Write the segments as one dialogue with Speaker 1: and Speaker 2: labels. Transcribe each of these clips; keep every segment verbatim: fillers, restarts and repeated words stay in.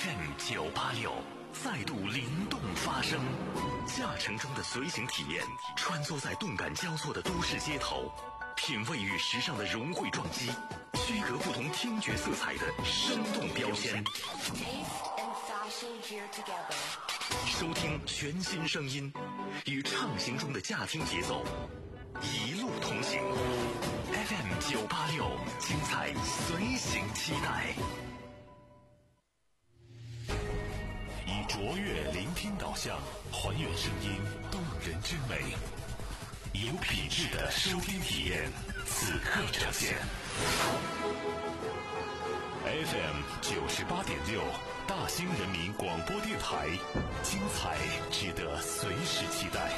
Speaker 1: F M 九八六再度灵动发声，驾乘中的随行体验，穿梭在动感交错的都市街头，品味与时尚的融汇撞击，区隔不同听觉色彩的生动标签。收听全新声音，与畅行中的驾听节奏，一路同行。F M 九八六，精彩随行期待。以卓越聆听导向，还原声音动人之美，有品质的收听体验，此刻呈现。F M 九十八点六，大兴人民广播电台，精彩值得随时期待。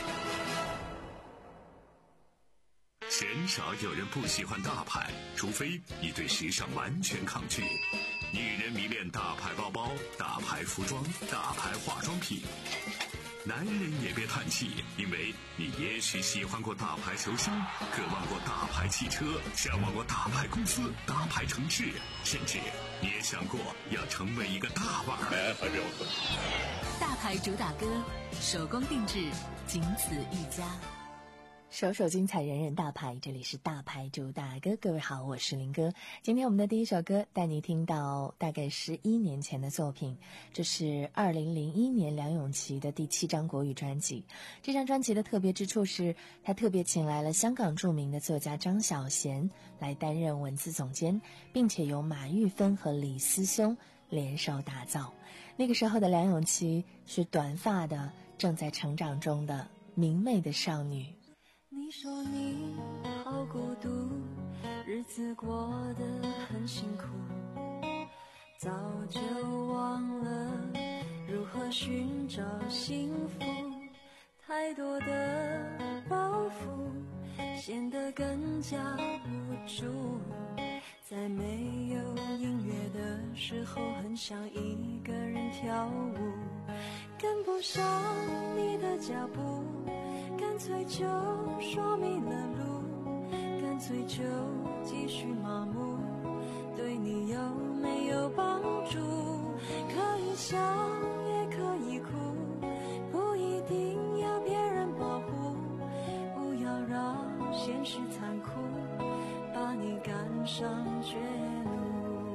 Speaker 2: 鲜少有人不喜欢大牌，除非你对时尚完全抗拒。女人迷恋大牌包包、大牌服装、大牌化妆品。男人也别叹气，因为你也许喜欢过大牌球星，渴望过大牌汽车，向往过大牌公司、大牌城市，甚至你也想过要成为一个大腕儿。
Speaker 3: 大牌主打歌，手工定制，仅此一家。
Speaker 4: 首首精彩，人人大牌，这里是大牌主打歌。各位好，我是林哥。今天我们的第一首歌带你听到大概十一年前的作品，这是二零零一年梁咏琪的第七张国语专辑。这张专辑的特别之处是，他特别请来了香港著名的作家张小娴来担任文字总监，并且由马玉芬和李思松联手打造。那个时候的梁咏琪是短发的，正在成长中的明媚的少女。
Speaker 5: 你说你好孤独，日子过得很辛苦，早就忘了如何寻找幸福，太多的包袱显得更加无助，在没有音乐的时候很想一个人跳舞，跟不上你的脚步，干脆就说迷了路，干脆就继续麻木，对你有没有帮助？可以笑也可以哭，不一定要别人保护，不要让现实残酷把你赶上绝路。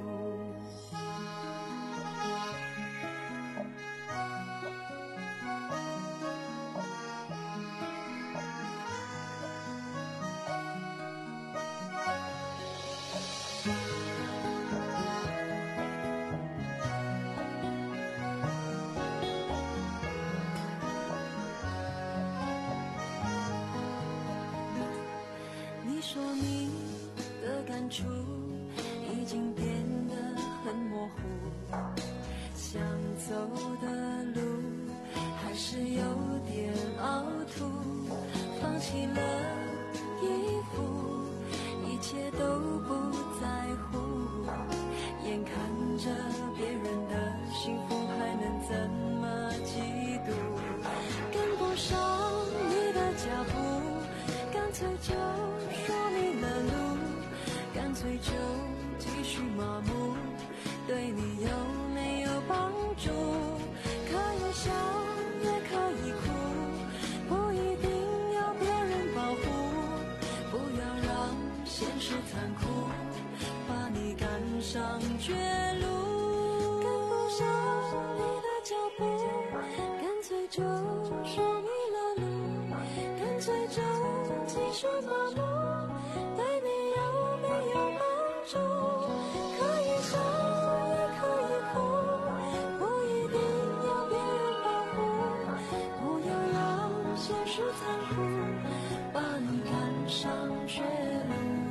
Speaker 5: 已经变得很模糊，想走的路还是有点凹凸，放弃了衣服，一切都不在乎，眼看着别人的幸福还能怎么嫉妒，跟不上你的脚步，干脆就说迷了路，干脆就继续麻木，对你有没有帮助？可以笑也可以哭，不一定要别人保护，不要让现实残酷把你赶上绝路，跟不上你的脚步，干脆就说迷了路，干脆就继续麻木，对你有没有帮助？可以笑也可以哭，不一定要别人保护，不要让现实残酷把你赶上绝路。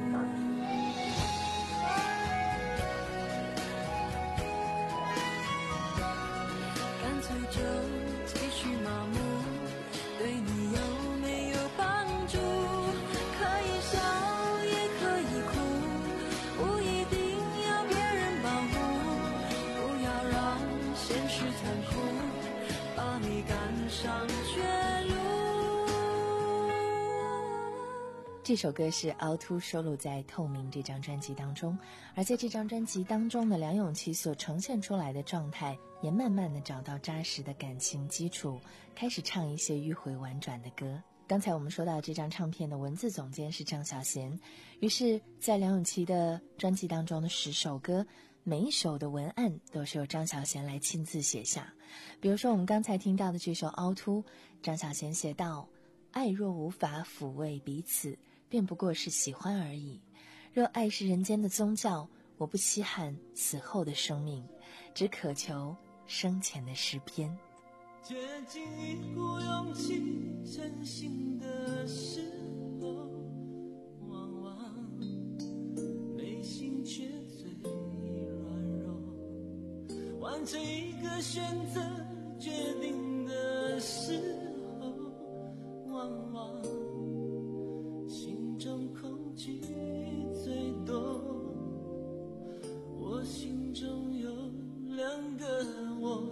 Speaker 5: 干脆就继续麻木，对你有没有帮助？可
Speaker 4: 这首歌是凹凸收录在《透明》这张专辑当中，而在这张专辑当中的梁咏琪所呈现出来的状态，也慢慢的找到扎实的感情基础，开始唱一些迂回婉转的歌。刚才我们说到这张唱片的文字总监是张小娴，于是在梁咏琪的专辑当中的十首歌，每一首的文案都是由张小娴来亲自写下。比如说我们刚才听到的这首《凹凸》，张小娴写道：爱若无法抚慰彼此，便不过是喜欢而已。若爱是人间的宗教，我不稀罕死后的生命，只渴求生前的诗篇。
Speaker 6: 接近一股勇气真心的时候，往往内心却最软弱。完成一个选择决定的时候，往往心中恐惧最多。我心中有两个我，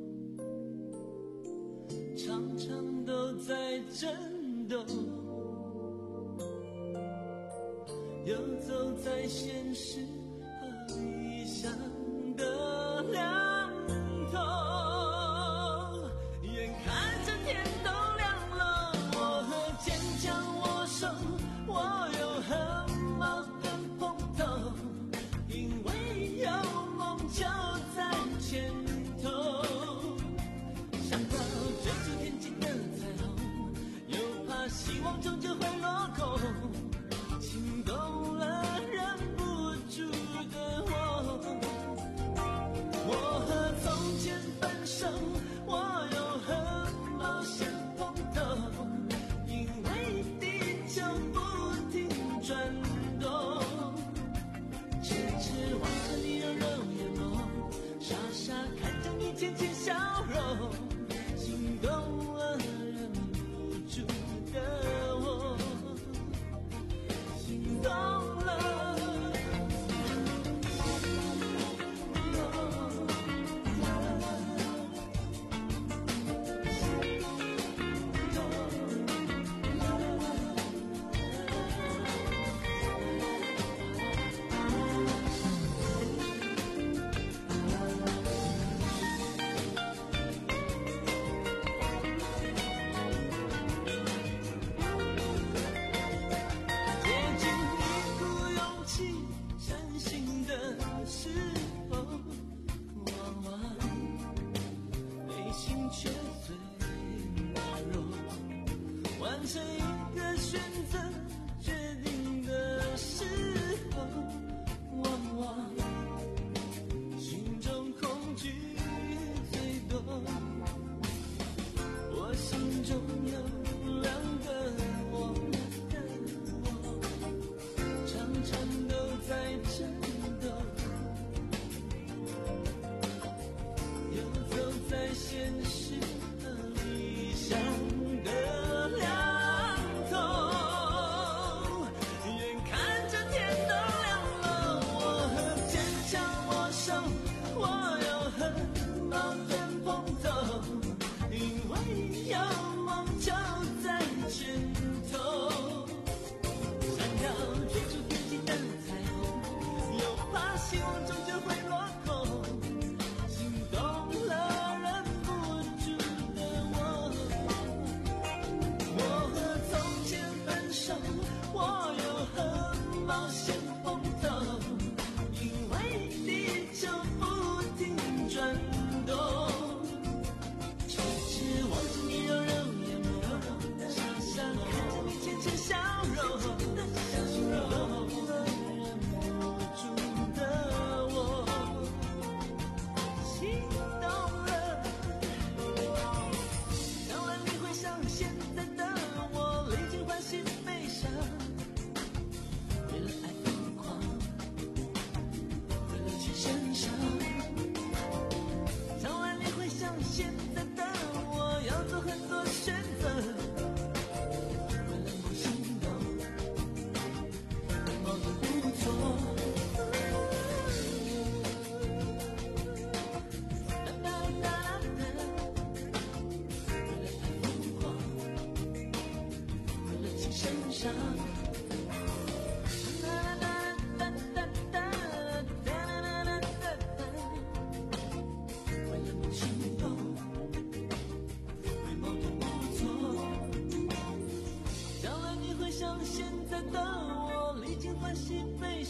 Speaker 6: 常常都在争斗，游走在现实和理想的两头，眼看着天都亮了，我和坚强握手，我有很矛盾碰头，因为有梦就在前头。希望终究会落空，心动了忍不住的我，我和从前分手，我有和冒险碰头，因为地球不停转动，痴痴望着你柔柔眼眸，傻傻看着你浅浅笑容，心动了忍不住的我，心动了。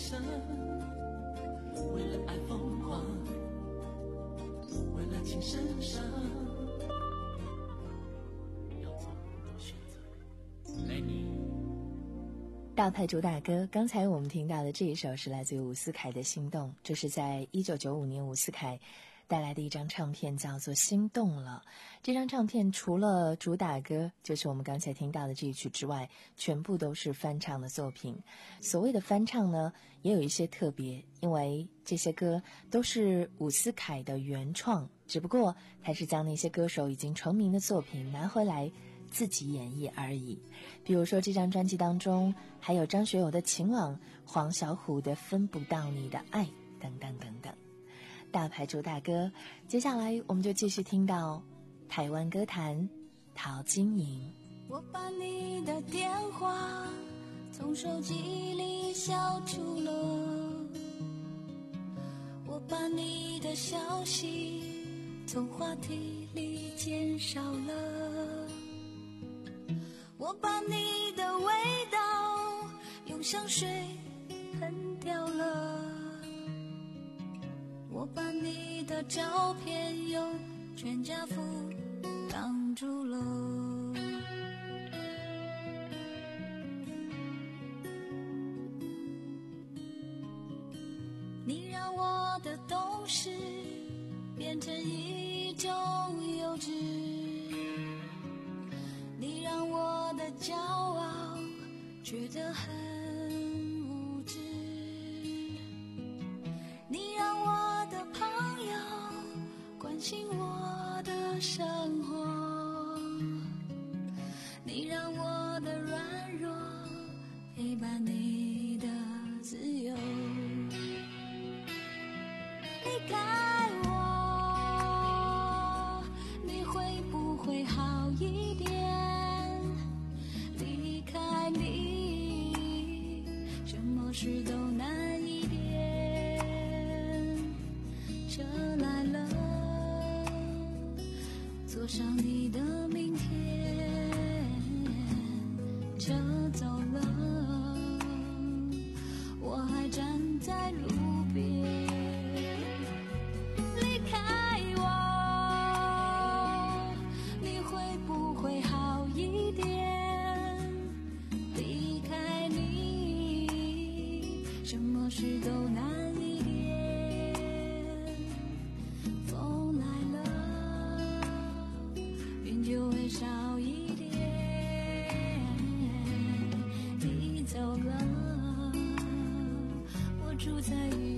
Speaker 6: 生，为了爱疯狂，为了情深伤，要做很多选择。来你。
Speaker 4: 大牌主打歌，刚才我们听到的这一首是来自于伍思凯的《心动》，这是在一九九五年伍思凯带来的一张唱片，叫做《心动了》。这张唱片除了主打歌，就是我们刚才听到的这一曲之外，全部都是翻唱的作品。所谓的翻唱呢，也有一些特别，因为这些歌都是伍思凯的原创，只不过他是将那些歌手已经成名的作品拿回来自己演绎而已。比如说这张专辑当中还有张学友的《情网》，黄小琥的《分不到你的爱》等等等等。大牌主打歌，接下来我们就继续听到台湾歌坛陶晶莹。
Speaker 5: 我把你的电话从手机里消除了，我把你的消息从话题里减少了，我把你的味道用香水喷掉了，我把你的照片用全家福挡住了，你让我的懂事变成一种幼稚，你让我的骄傲觉得很无知，你让我的朋友关心我的生活，你让我的软弱陪伴你的自由，离开我你会不会好一点，离开你什么事都难一点，车来了坐上你的明天，车走了我还站在路边，离开我你会不会好一点，离开你什么事都难一点，风来了云就会少一点，你走了我住在云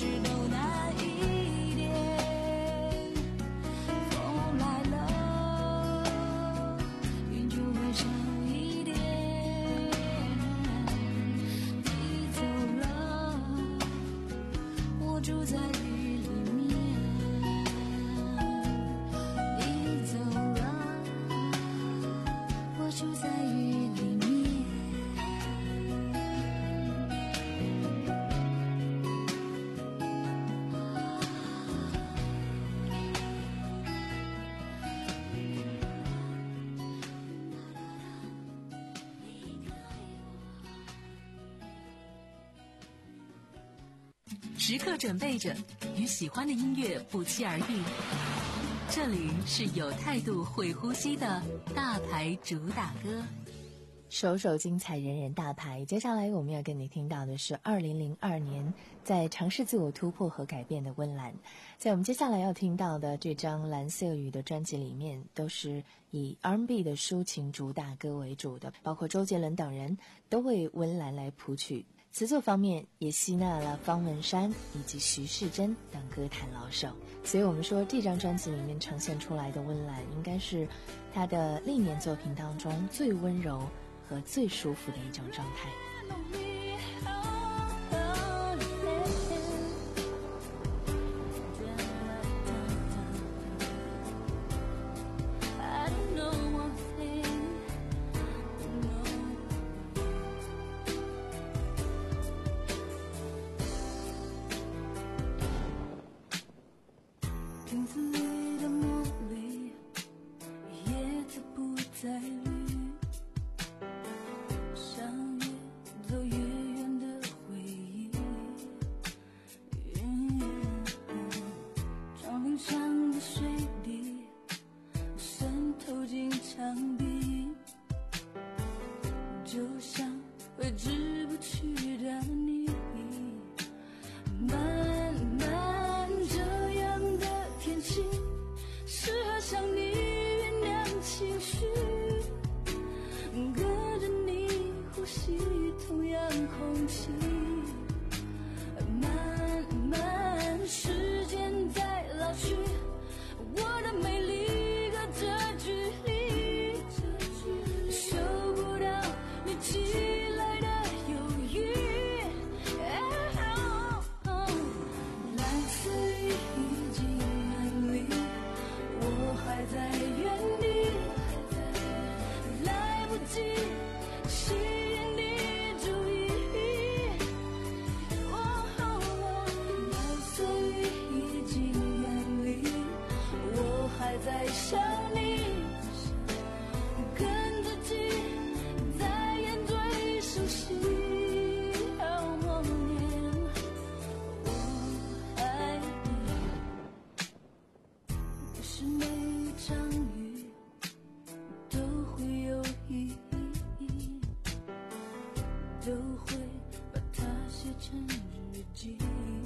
Speaker 5: 事都难一点。风来了，云就会少一点。你走了，我住在雨里面。你走了，我住在雨里面。
Speaker 3: 时刻准备着与喜欢的音乐不期而遇。这里是有态度会呼吸的大牌主打歌，
Speaker 4: 首首精彩，人人大牌。接下来我们要跟你听到的是二零零二年在尝试自我突破和改变的温岚。在我们接下来要听到的这张蓝色雨的专辑里面，都是以 R and B 的抒情主打歌为主的，包括周杰伦等人都为温岚来谱曲。词作方面也吸纳了方文山以及徐世珍等歌坛老手，所以我们说这张专辑里面呈现出来的温岚应该是他的历年作品当中最温柔和最舒服的一种状态。
Speaker 5: 镜子里的茉莉，叶子不再绿，想越走越远的回忆。窗棂上的水滴渗透进墙壁，就像挥之不去的你。慢慢这样的天气，适合向你酝酿情绪，跟着你呼吸同样空气。慢慢时间在老去，我的美丽隔着距离，收不到你寄来的犹豫。蓝色雨已经远离，我还在原地，来不及吸引你注意。蓝色雨已经远离，我还在想你，跟自己在眼追熟悉。好默念我爱你，不是每一场雨都会有意义，都会把它写成日记。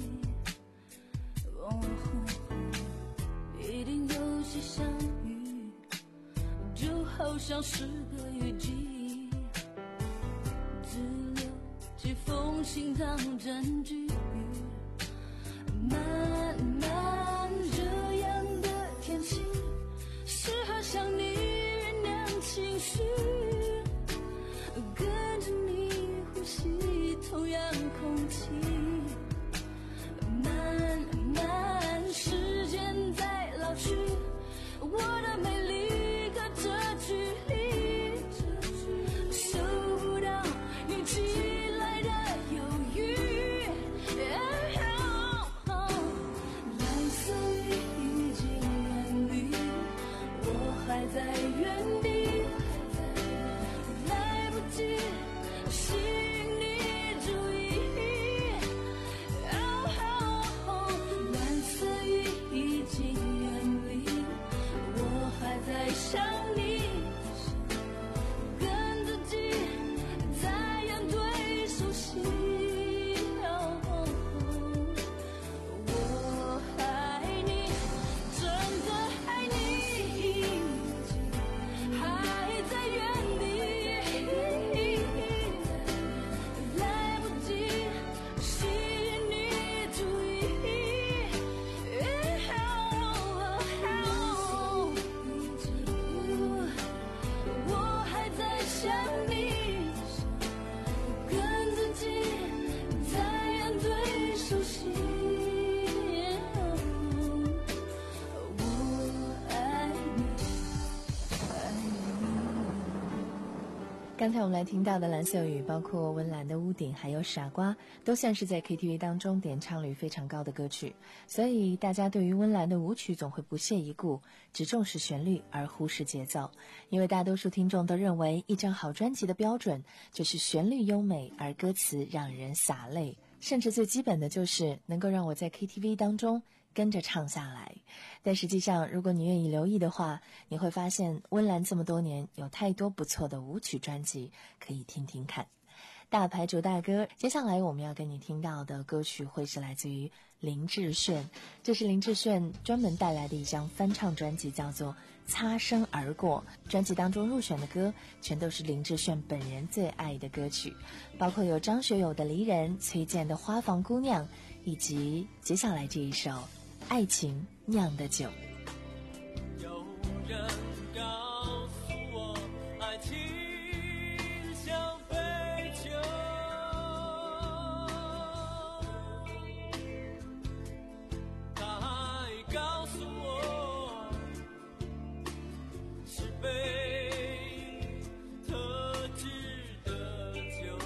Speaker 5: 哦，一定有些相遇，就好像是个雨季，只留几封信当证据。慢慢这样的天气，适合向你酝酿情绪，跟着你呼吸同样空气。慢慢时间在老去，我的美丽隔着距离，收不到你寄来的犹豫。
Speaker 4: 刚才我们来听到的蓝色雨，包括温岚的屋顶还有傻瓜，都算是在 K T V 当中点唱率非常高的歌曲，所以大家对于温岚的舞曲总会不屑一顾，只重视旋律而忽视节奏。因为大多数听众都认为一张好专辑的标准就是旋律优美而歌词让人洒泪，甚至最基本的就是能够让我在 K T V 当中跟着唱下来。但实际上如果你愿意留意的话，你会发现温岚这么多年有太多不错的舞曲专辑可以听听看。大牌主大歌，接下来我们要跟你听到的歌曲会是来自于林志炫，这是林志炫专门带来的一张翻唱专辑，叫做擦身而过。专辑当中入选的歌全都是林志炫本人最爱的歌曲，包括有张学友的离人、崔健的花房姑娘，以及接下来这一首爱情酿的酒。
Speaker 6: 有人告诉我，爱情像杯酒，他还告诉我，是杯特制的酒。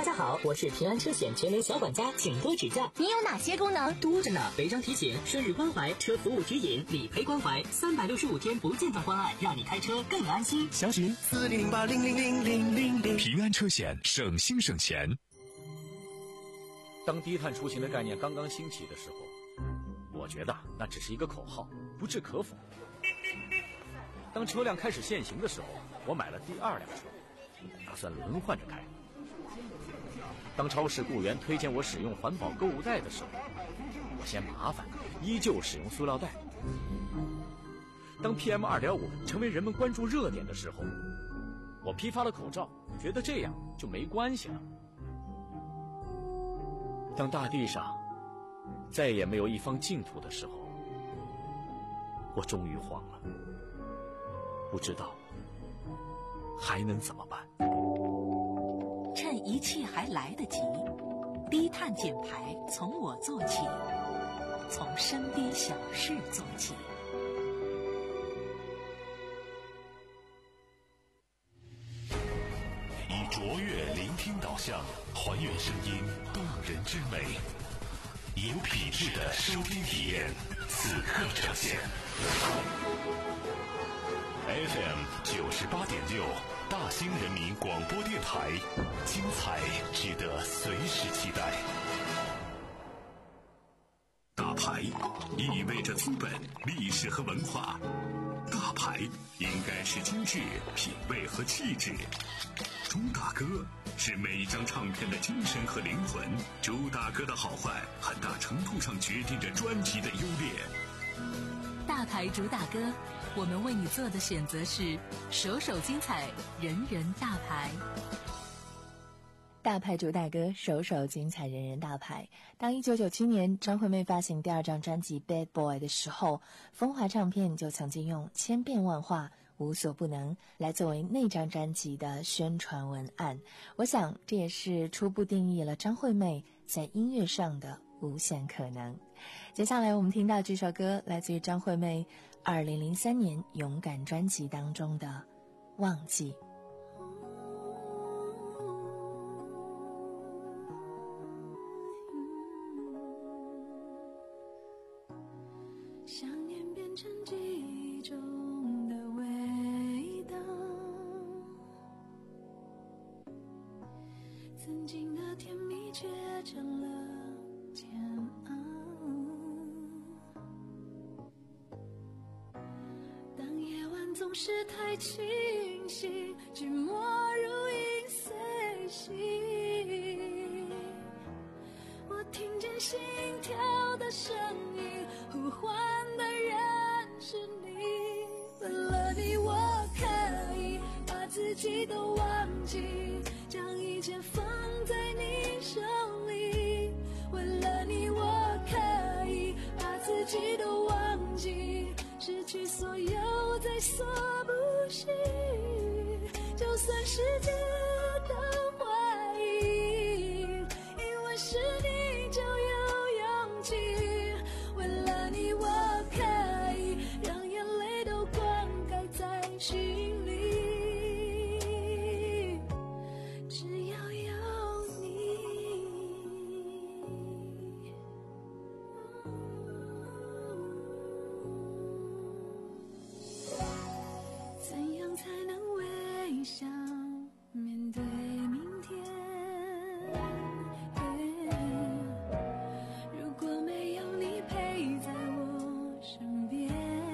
Speaker 7: 家好，我是平安车险全能小管家，请多指教。
Speaker 8: 你有哪些功能？
Speaker 7: 多着呢，违章提醒、生日关怀、车服务指引、理赔关怀，三百六十五天不间断关爱，让你开车更安心。
Speaker 9: 详询四零零八零零零零零零。
Speaker 1: 平安车险，省心省钱。
Speaker 10: 当低碳出行的概念刚刚兴起的时候，我觉得那只是一个口号，不置可否。当车辆开始限行的时候，我买了第二辆车，打算轮换着开。当超市雇员推荐我使用环保购物袋的时候，我嫌麻烦，依旧使用塑料袋。当 P M 二点五 成为人们关注热点的时候，我批发了口罩，觉得这样就没关系了。当大地上再也没有一方净土的时候，我终于慌了，不知道还能怎么办。
Speaker 3: 趁一切还来得及，低碳减排从我做起，从身边小事做起。
Speaker 1: 以卓越聆听导向，还原声音动人之美，有品质的收听体验，此刻呈现。F M 九十八点六，大兴人民广播电台，精彩值得随时期待。
Speaker 2: 大牌意味着资本、历史和文化，大牌应该是精致、品味和气质。朱大哥是每一张唱片的精神和灵魂，朱大哥的好坏很大程度上决定着专辑的优劣。
Speaker 3: 大牌主打歌，我们为你做的选择是首首精彩，人人大牌。
Speaker 4: 大牌主打歌，首首精彩，人人大牌。当一九九七年张惠妹发行第二张专辑《Bad Boy》的时候，风华唱片就曾经用千变万化、无所不能来作为那张专辑的宣传文案。我想这也是初步定义了张惠妹在音乐上的无限可能。接下来我们听到这首歌，来自于张惠妹二零零三年勇敢专辑当中的《忘记》。
Speaker 5: 想念变成记忆中的味道，曾经的甜蜜却成了煎熬。当夜晚总是太清晰，寂寞如影随形，我听见心跳的声音，呼唤的人是你。为了你我可以把自己都忘记，将一切放在你手里。为了你我可以把自己都忘记，失去所有再说不行。就算世界都怀疑，因为是你就有勇气。为了你我可以让眼泪都灌溉在心里，只要有你。怎样才能微笑面对明天？如果没有你陪在我身边，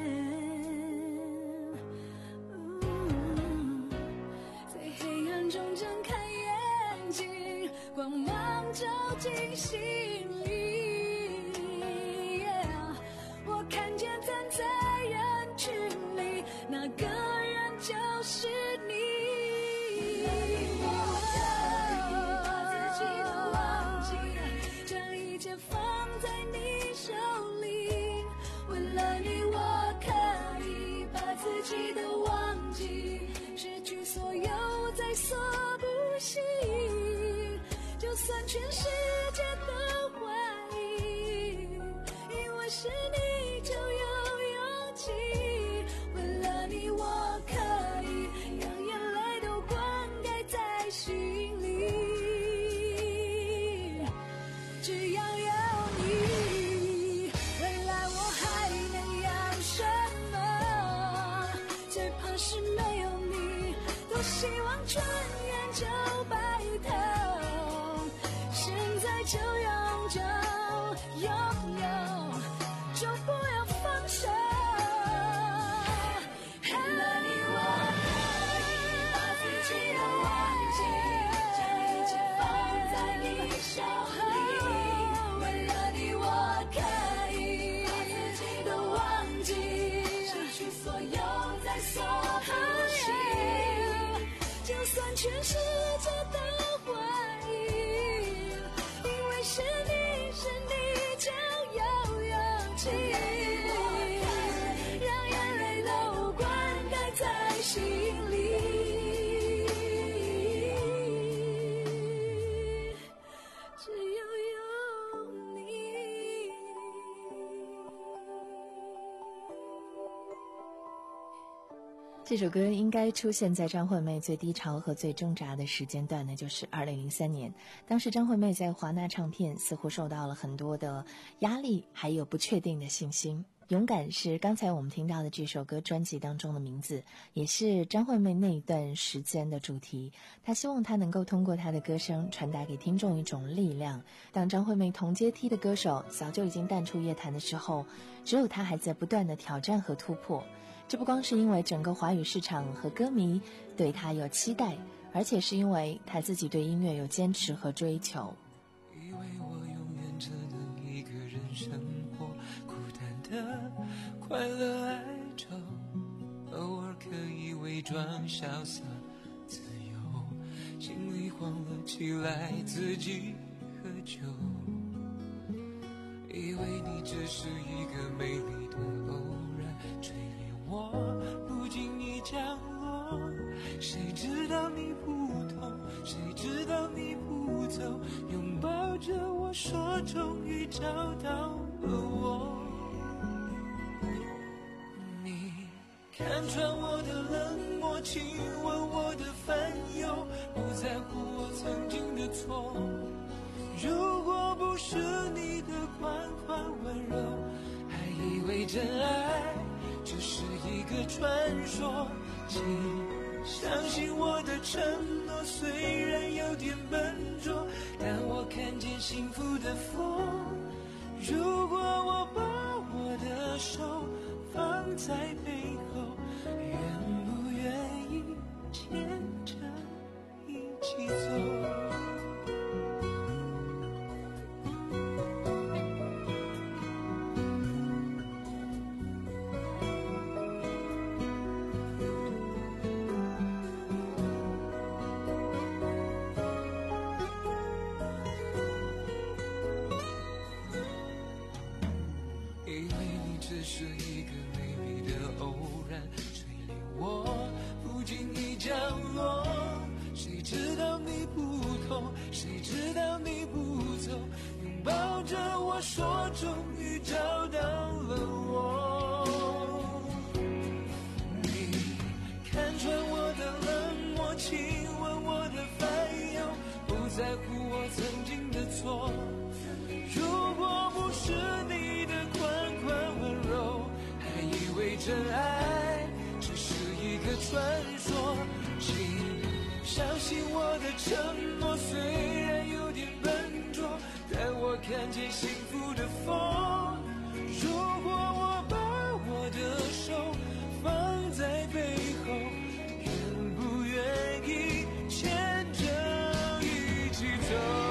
Speaker 5: 在黑暗中睁开眼睛，光芒照进心里。我看见站在人群里，那个人就是你。自己都忘记，失去所有再说不行。就算全世界都怀疑，因为是你就有勇气。为了你我可以让眼泪都灌溉在心里， 的是没有你，多希望转眼就白头，现在就拥就拥有，就不要放手。全世界都怀疑，因为是你是你就有勇气，让眼泪都灌溉在心里，只有有你。
Speaker 4: 这首歌应该出现在张惠妹最低潮和最挣扎的时间段，那就是二零零三年。当时张惠妹在华纳唱片似乎受到了很多的压力，还有不确定的信心。勇敢是刚才我们听到的这首歌专辑当中的名字，也是张惠妹那一段时间的主题。她希望她能够通过她的歌声传达给听众一种力量。当张惠妹同阶梯的歌手早就已经淡出乐坛的时候，只有她还在不断的挑战和突破。这不光是因为整个华语市场和歌迷对他有期待，而且是因为他自己对音乐有坚持和追求。
Speaker 8: 以为我永远只能一个人生活，孤单的快乐哀愁，偶尔可以伪装潇洒自由，心里慌了起来自己喝酒，以为你只是一个美丽的偶然，吹裂我不经意降落，谁知道你不痛，谁知道你不走，拥抱着我说终于找到了我。你看穿我的冷漠，亲吻我的烦忧，不在乎我曾经的错，如果不是你的款款温柔，还以为真爱只是一个传说，请相信我的承诺，虽然有点笨拙，但我看见幸福的风。如果我把我的手放在背后，愿不愿意牵着一起走？是一个美丽的偶然，吹裂我不经意降落，谁知道你不痛，谁知道你不走，拥抱着我说终于找到了我。你看穿我的冷漠，亲吻我的烦忧，不在乎我曾经的错，如果不是你的款款温柔，还以为真爱只是一个传说，请相信我的承诺，虽然有点笨拙，但我看见幸福的风。如果我把我的手放在背后，愿不愿意牵着一起走？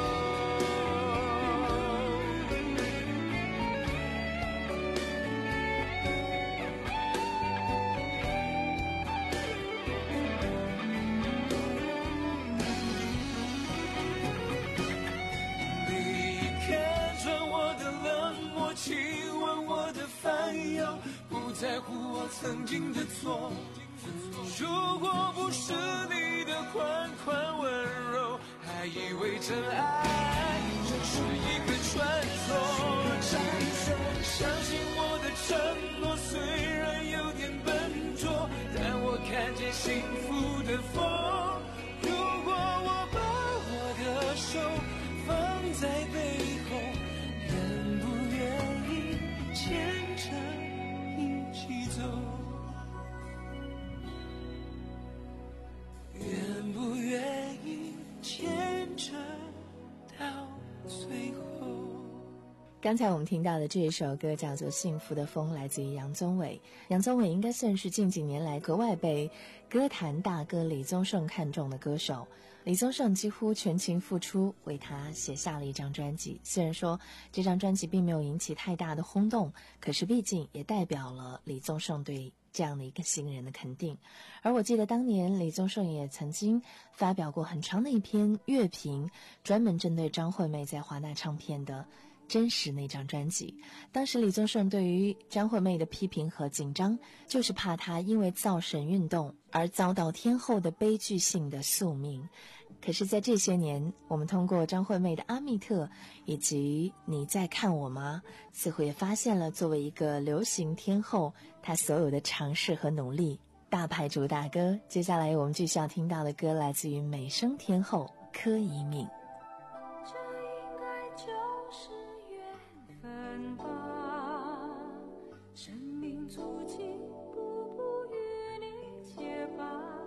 Speaker 8: 亲吻我的烦忧，不在乎我曾经的错，如果不是你的款款温柔，还以为真爱只是一个传说。相信我的承诺，虽然有点笨拙，但我看见幸福的风。如果我把我的手放在背后，愿不愿意牵着一起走？
Speaker 4: 刚才我们听到的这一首歌叫做《幸福的风》，来自于杨宗纬。杨宗纬应该算是近几年来格外被歌坛大哥李宗盛看中的歌手。李宗盛几乎全情付出，为他写下了一张专辑。虽然说这张专辑并没有引起太大的轰动，可是毕竟也代表了李宗盛对这样的一个新人的肯定。而我记得当年李宗盛也曾经发表过很长的一篇乐评，专门针对张惠妹在华纳唱片的真实那张专辑。当时李宗盛对于张惠妹的批评和紧张，就是怕她因为造神运动而遭到天后的悲剧性的宿命。可是在这些年，我们通过张惠妹的阿密特以及你在看我吗，似乎也发现了作为一个流行天后她所有的尝试和努力。大牌主打歌，接下来我们继续要听到的歌来自于美声天后柯以敏。
Speaker 5: 这应该就是缘分吧，生命足迹步步与你结伴，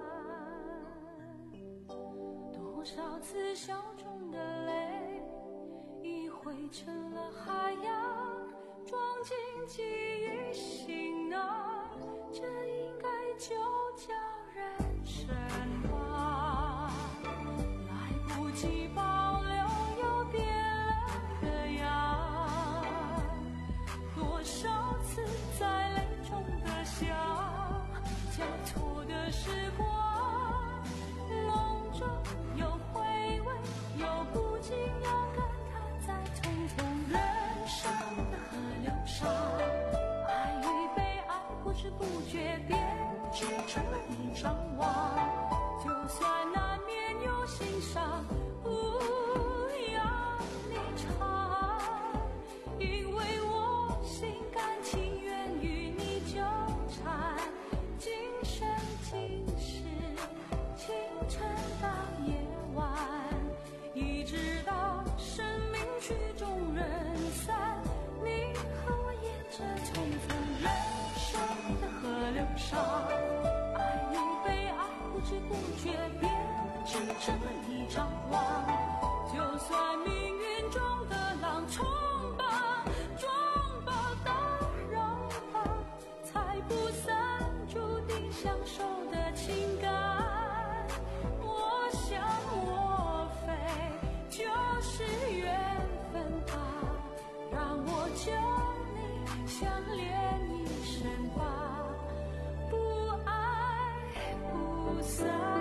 Speaker 5: 多少次笑中的泪已汇成了海洋，装进记忆行囊，这应该就叫人生吧，来不及保留又变了个样，多少次在泪中的笑，交错的时光，梦中有回味，有不禁要感叹，在匆匆人生的河流上，爱与被爱不知不觉编织成了一张网，就算难免有心伤，不要你尝，因为我心甘情愿与你纠缠，今生今世，清晨到夜晚，一直到生命曲终人散，你和我沿着匆匆人生的河流上，爱与被爱不知不觉编织成了一张网，就算命运中的浪冲吧，撞吧，打扰吧，才不散，注定相守的情感，我想莫非就是缘分吧，让我救你相恋一生吧，不爱不散。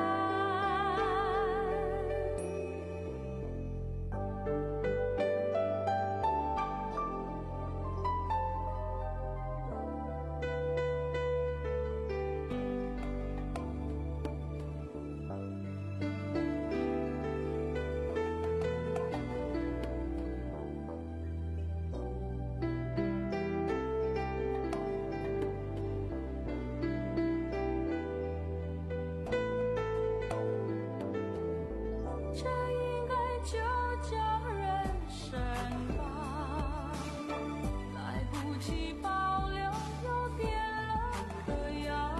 Speaker 5: 这应该就叫人生吧，来不及保留又变了个样，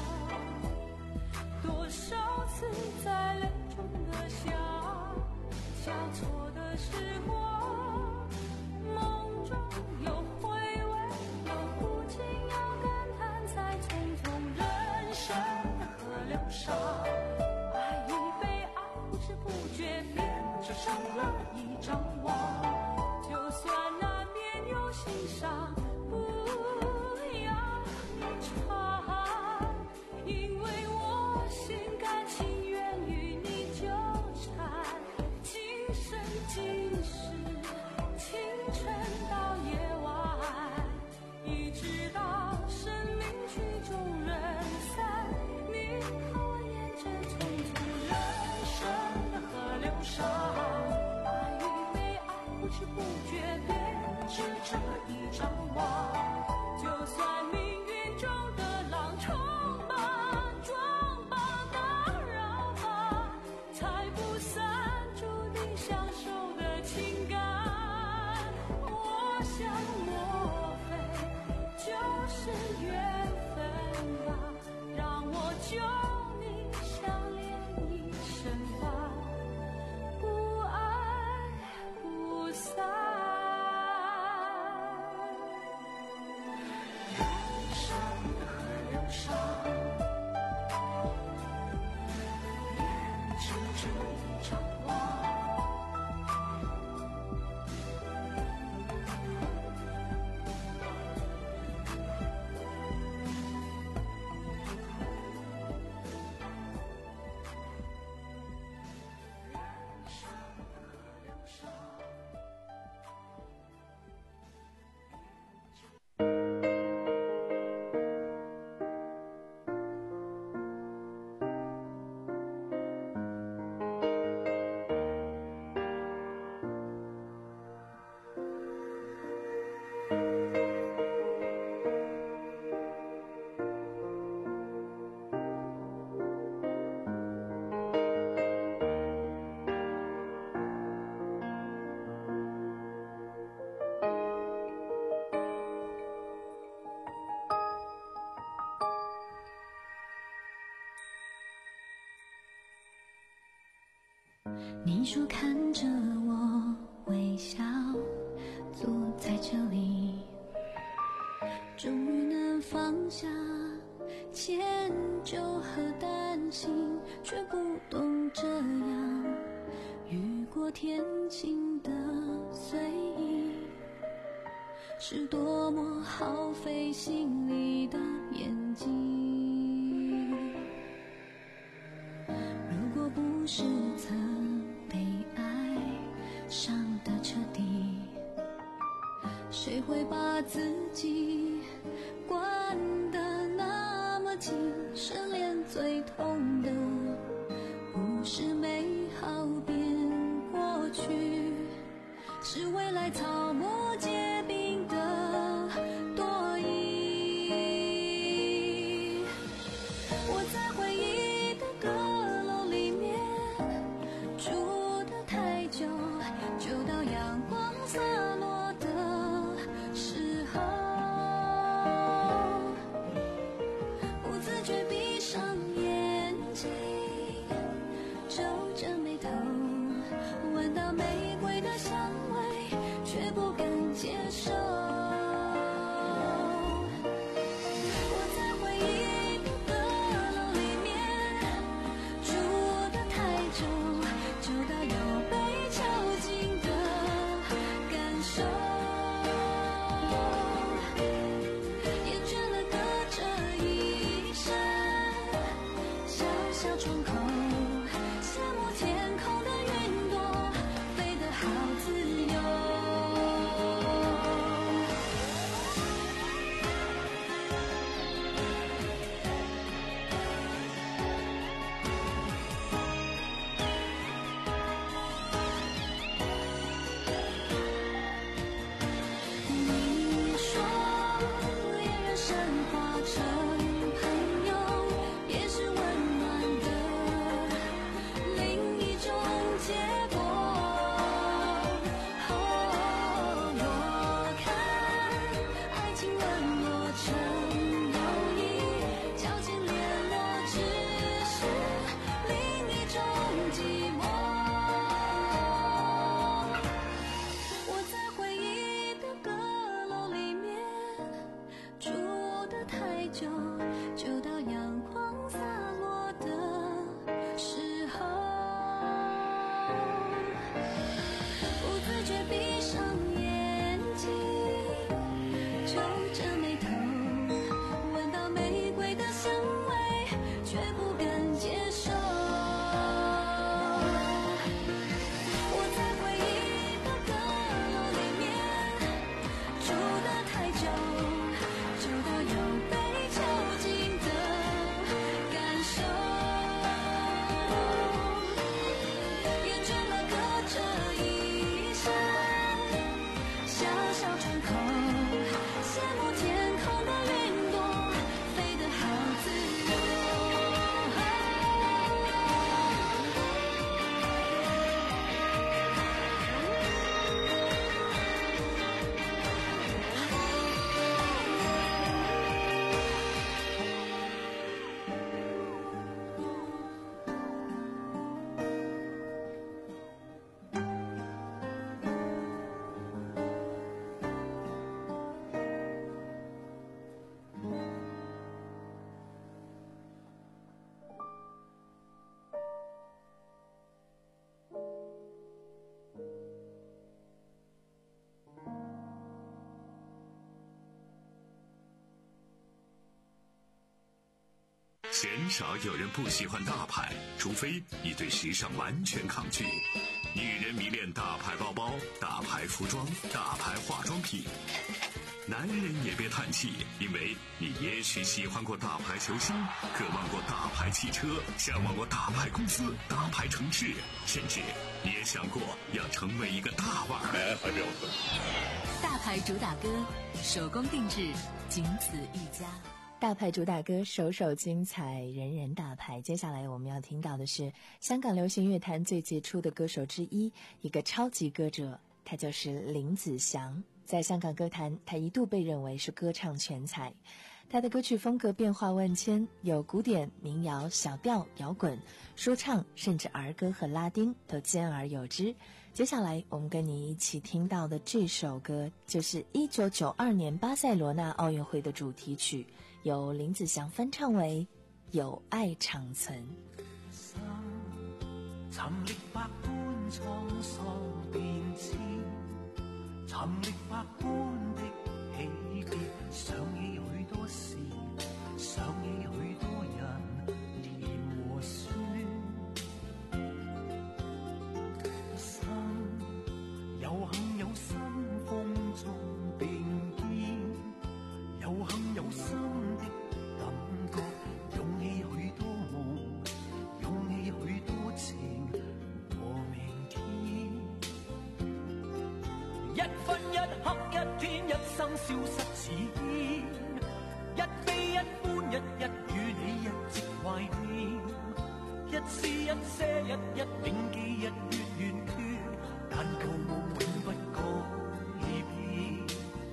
Speaker 5: 多少次在泪中的笑，交错的时光，梦中有回味，有不禁要感叹，在匆匆人生的河流上，爱与被爱不知不觉编织成了一张网，就算难免有心伤，不要你尝，因为我心甘情愿与你纠缠，今生今世，清晨到夜晚，一直到生命曲终人散，你和我沿着匆匆人生的河流上，爱与被爱不知不觉编织成了一张网，就算命运中的浪冲吧，撞吧，打扰吧，才不散，注定相守的情感，我想莫非就是缘分吧，让我救你相恋一生吧，不爱不散。
Speaker 11: 你说看着我微笑，坐在这里，终于能放下迁就和担心，却不懂这样雨过天晴的随意，是多么耗费心力的眼睛。如果不是曾被爱伤得彻底，谁会把自己关得那么紧？失恋最痛的不是美好变过去，是未来草木皆兵的多疑。我在回忆的阁楼里面住得太久，就到阳光洒落的时候，不自觉闭上眼睛，皱着眉头，闻到玫瑰的香味，却不敢接受。我在回忆的阁楼里面住得太久，久到有被囚禁的感受，厌倦了隔着一扇小小窗口，羡慕天空的云朵飞得好自由。你说恋人升华成朋友，也是温暖的另一种结果。哦，我看爱情沦落成友谊，交情联络只是另一种寂寞。我在回忆的阁楼里面住得太久，就到阳光洒落的时候，不自觉闭上眼睛，皱着眉头，闻到玫瑰的香味，却不敢接受。我在回忆的阁楼里面住得太久，久到有被囚禁的感受，厌倦了隔着一扇小小窗口，羡慕天空的云朵飞得好自由。
Speaker 2: 鲜少有人不喜欢大牌，除非你对时尚完全抗拒。女人迷恋大牌包包、大牌服装、大牌化妆品。男人也别叹气，因为你也许喜欢过大牌球星，渴望过大牌汽车，向往过大牌公司、大牌城市，甚至你也想过要成为一个大腕儿？
Speaker 1: 哎，还没有喝。
Speaker 3: 大牌主打歌，手工定制，仅此一家。
Speaker 4: 大牌主打歌，首首精彩，人人大牌。接下来我们要听到的是香港流行乐坛最杰出的歌手之一，一个超级歌者，他就是林子祥。在香港歌坛，他一度被认为是歌唱全才。他的歌曲风格变化万千，有古典、民谣、小调、摇滚、说唱，甚至儿歌和拉丁都兼而有之。接下来我们跟你一起听到的这首歌，就是一九九二年巴塞罗那奥运会的主题曲，由林子祥翻唱为《有爱长存》。
Speaker 8: 沉溺百般滄桑變遷，沉溺百般的起跌，想起許多事，想起許多人，甜和酸。生有幸有心風中並肩，有幸有心的感覺，湧起許多夢，湧起許多情和明天。一分一刻一天一生消失似煙，一悲一歡一一與你一直懷念，一絲一些一一銘記日月圓缺，但舊夢永不改變。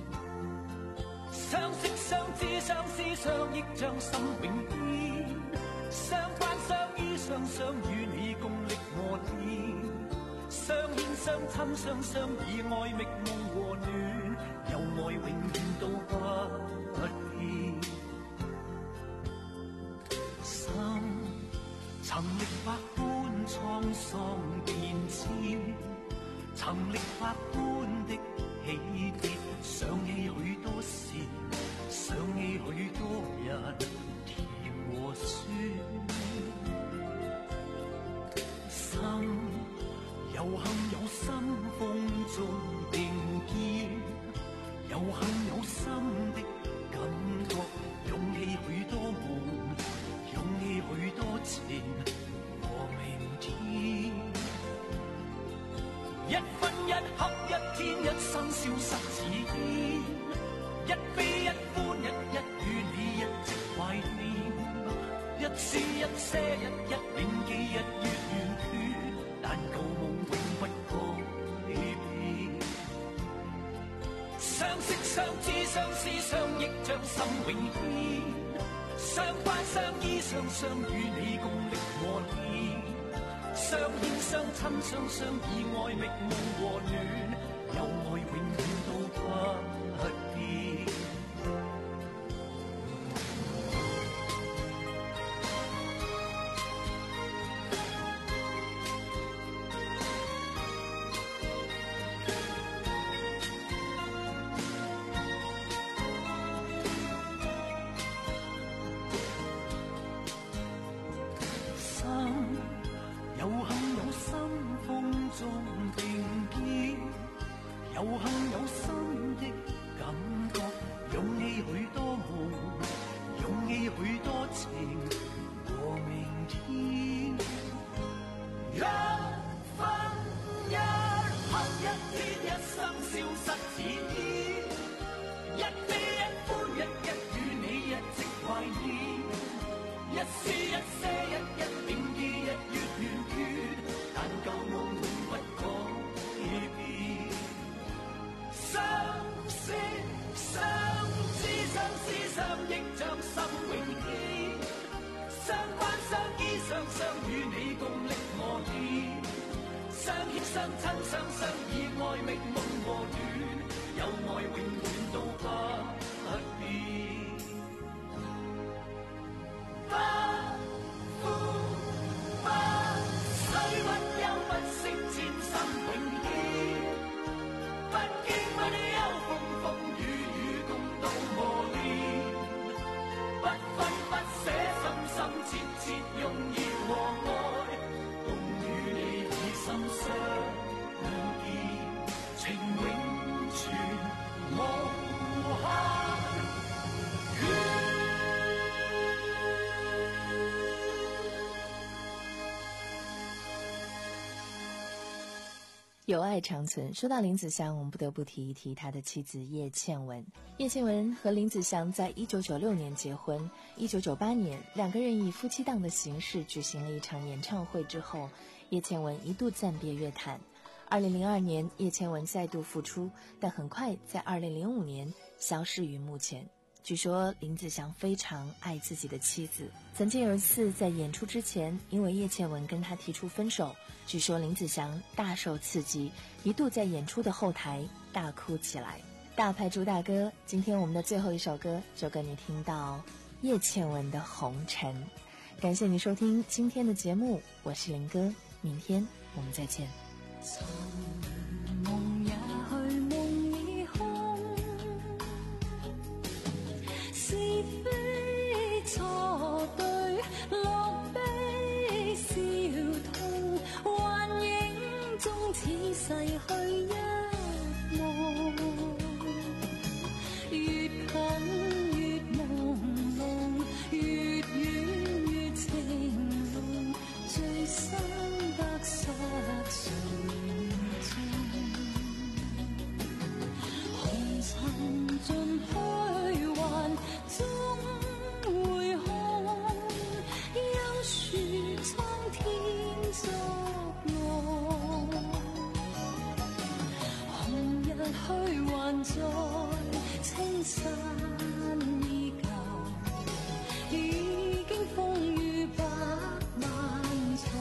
Speaker 8: 相識相知相思相憶將心永編，相關相依相想與你共歷磨練，相牽相親相相依愛覓夢和暖，有愛永遠都不變。心沉溺百般滄桑變遷，沉溺百般的起跌，想起許多事，想起許多人，甜和酸。心有幸有心風中並肩，有幸有心的感覺，湧起許多夢，湧起許多情和明天。一分一刻一天一生消失似煙，一悲一歡一一與你一直懷念，一絲一些一一銘記日月圓缺，但舊夢永不改變。相識相知相思相憶將心永牽，相關相依相相與你共歷磨練，相牽相親相相依愛覓夢和暖，有愛永遠都不變。有幸有心風中並肩，有幸有心的感覺，湧起許多夢，湧起許多情和明天。一分一刻一天一生消失似煙，一悲一歡一一與你一直懷念，一絲一些一一銘記日月圓缺，但舊夢永不改變。相識相知相思相憶將心永牽，相關相依相相與你共歷磨練，相牽相親相相依愛覓夢和暖，有愛永遠都不變。不負不水不休不息千心永牽，不驚不憂風風雨雨共度磨練，不分不捨心心切切用熱和愛，共與你以心相見，情永存。
Speaker 4: 友爱长存。说到林子祥，我们不得不提一提他的妻子叶倩文。叶倩文和林子祥在一九九六年结婚，一九九八年两个人以夫妻档的形式举行了一场演唱会之后，叶倩文一度暂别乐坛。二零零二年，叶倩文再度复出，但很快在二零零五年消失于幕前。据说林子祥非常爱自己的妻子，曾经有一次在演出之前，因为叶倩文跟他提出分手，据说林子祥大受刺激，一度在演出的后台大哭起来。大牌朱大哥，今天我们的最后一首歌就跟你听到叶倩文的《红尘》。感谢你收听今天的节目，我是林哥，明天我们再见。
Speaker 5: 梦也去，梦已空，是非错對，樂悲笑痛，幻影中似逝去一夢，越近越朦朧，越遠越情濃，最深得失誰中，紅塵盡虛幻終會空，幽樹蒼天作夢，紅日虛幻在青山依舊，已經風雨百萬重，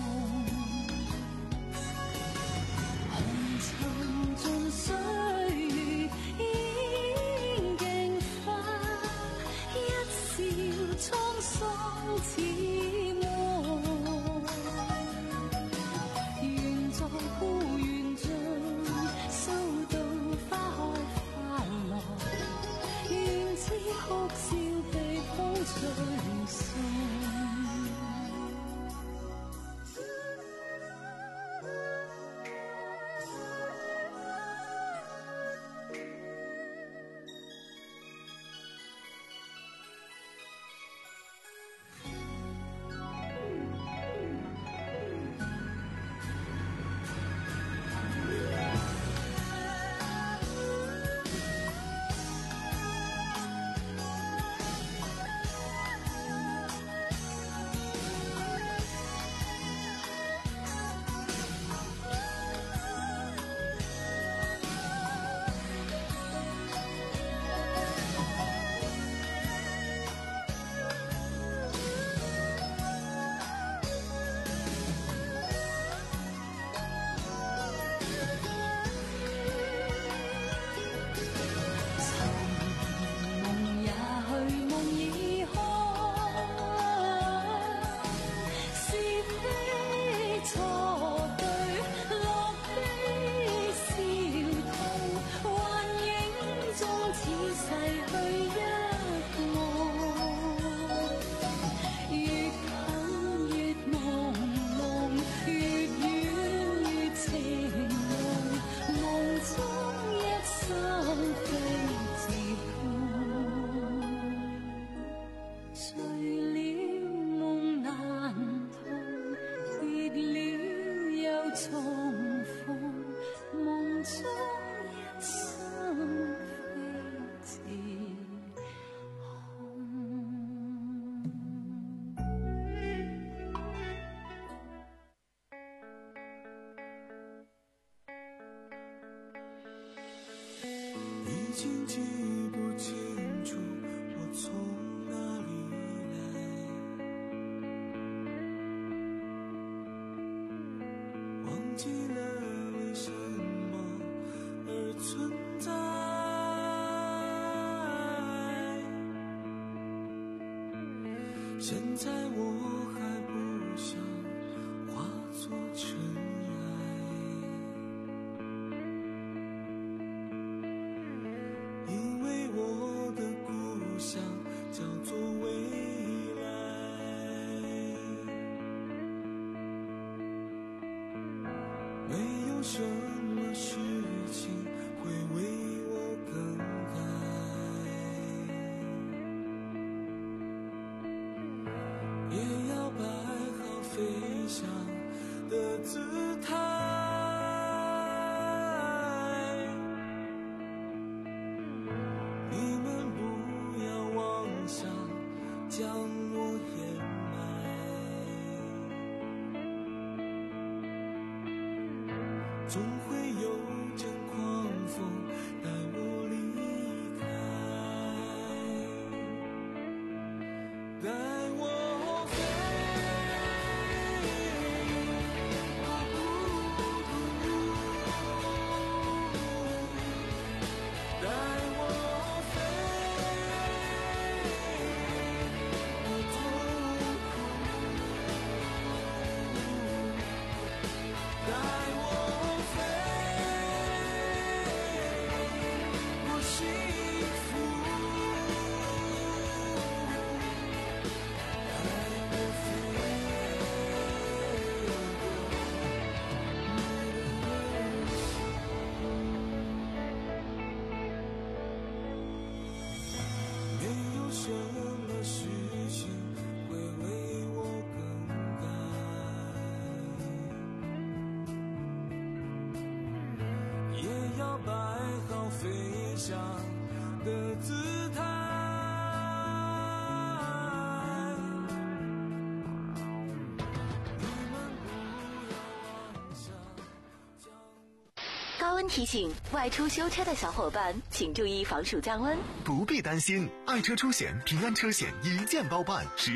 Speaker 5: 紅塵盡歲月已經花，一笑滄桑似夢，緣在故園盡，收到花開花落，願知哭笑被風吹送。
Speaker 8: 已经记不清楚我从哪里来，忘记了为什么而存在，现在我还不想化作尘我的故乡叫做未来，没有什么事情会为我更改，也要摆。好飞翔的姿态。 总会有阵狂风带我离开，带我飞，带我飞，我痛苦，带我飞，我幸福，带我没有什么事情会为我更改，也要摆好飞翔的姿态。你们不要妄想将
Speaker 12: 高温提醒：外出修车的小伙伴，请注意防暑降温。
Speaker 1: 不必担心，爱车出险平安车险一键包办。